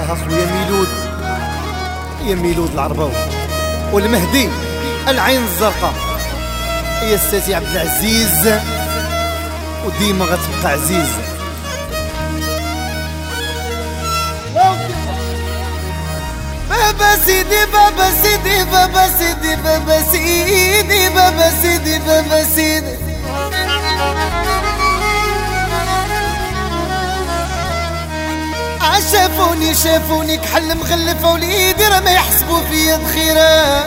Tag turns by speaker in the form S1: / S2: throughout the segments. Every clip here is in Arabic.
S1: العرهص ويا ميلود، يا ميلود العرباوي والمهدي العين الزرقاء، يا الساتي عبد العزيز وديما غتبقى عزيز.
S2: بابا سيدي بابا سيدي بابا سيدي بابا سيدي بابا سيدي بابا سيدي شافوني كحل مغلف وليدي راه ما يحسبوا فيا بخيرة.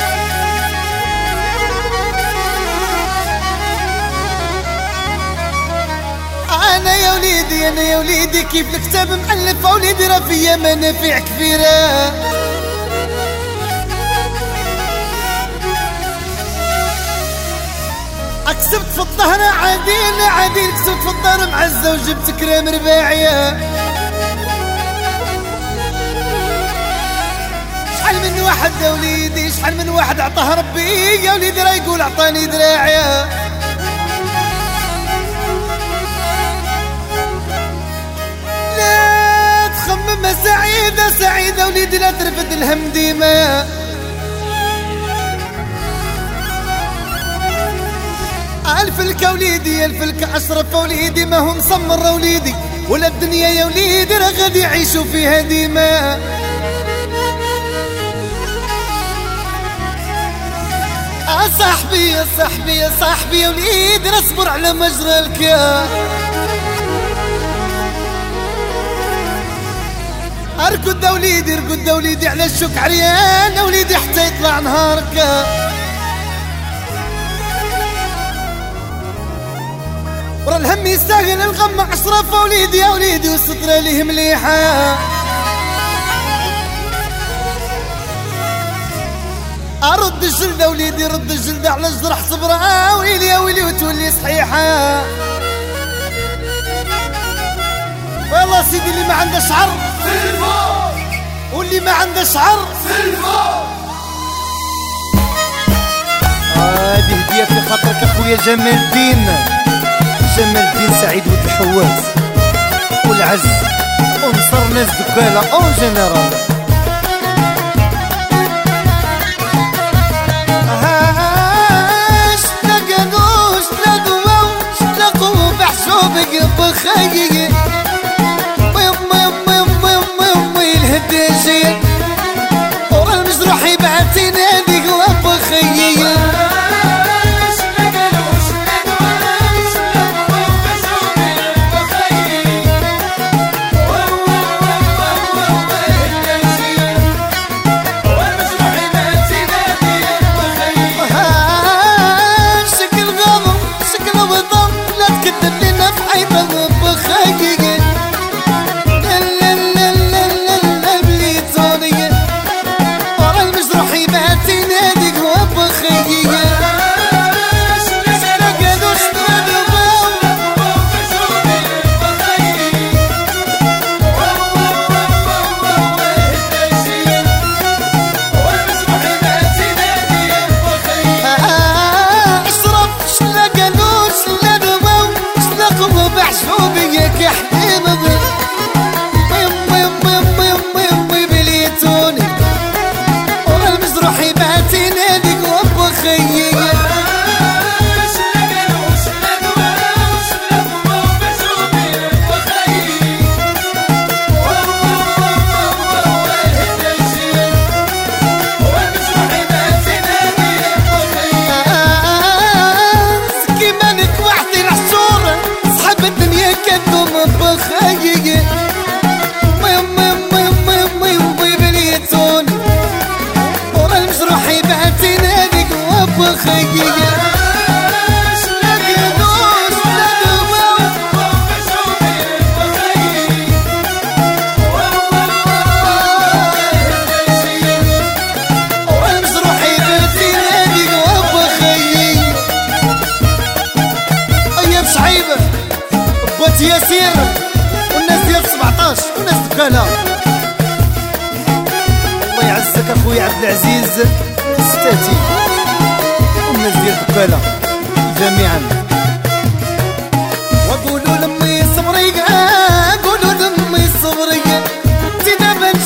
S2: انا يا وليدي كيف الكتاب مألف وليدي راه فيا منافع كبيرة. كسبت في الظهر عادين كسبت في الدار معزة وجبت كرام رباعية. شحال من واحد يا وليدي شحال من واحد عطاه ربي يا وليدي راه يقول عطاني دراعية. لا تخمم سعيدة وليدي لا ترفد الهم ديما. الفلك وليدي الفلك أشرف وليدي ما هو مسمر وليدي ولا الدنيا يا وليدي راه غادي يعيشوا فيها ديما. صاحبي يا وليدي اصبر على مجرى الكيا. اركض وليدي على الشوك عريان وليدي حتى يطلع نهارك. ورا الهم يستاهل الغم أشرف وليدي يا وليدي والسترة ليه مليحة. أرد الجلدة وليدي رد الجلدة على الجرح صبرها ويلي يا ويلي وتولي صحيحة. والله سيدي اللي ما عنده شعر سلفو واللي ما عنده شعر سلفو.
S1: هذه هدية في خاطرك أخويا جمال الدين سعيد ود الحواس والعز ونصر ناس دكالة اون جنرال.
S2: لقوا بحسوبك بخيي الهداجين ورا المجروح يبعتي ناديك وبخيي. ياسير والناس ديال 17 والناس دكالة. الله يعزك اخويا عبد العزيز ستاتي والناس ديال دكالة جميعا. وقولوا لامي صبري قولوا لامي صبري انت دابا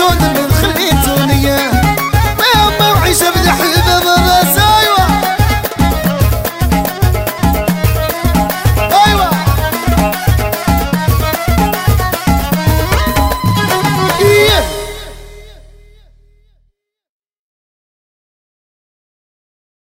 S2: السود من خليته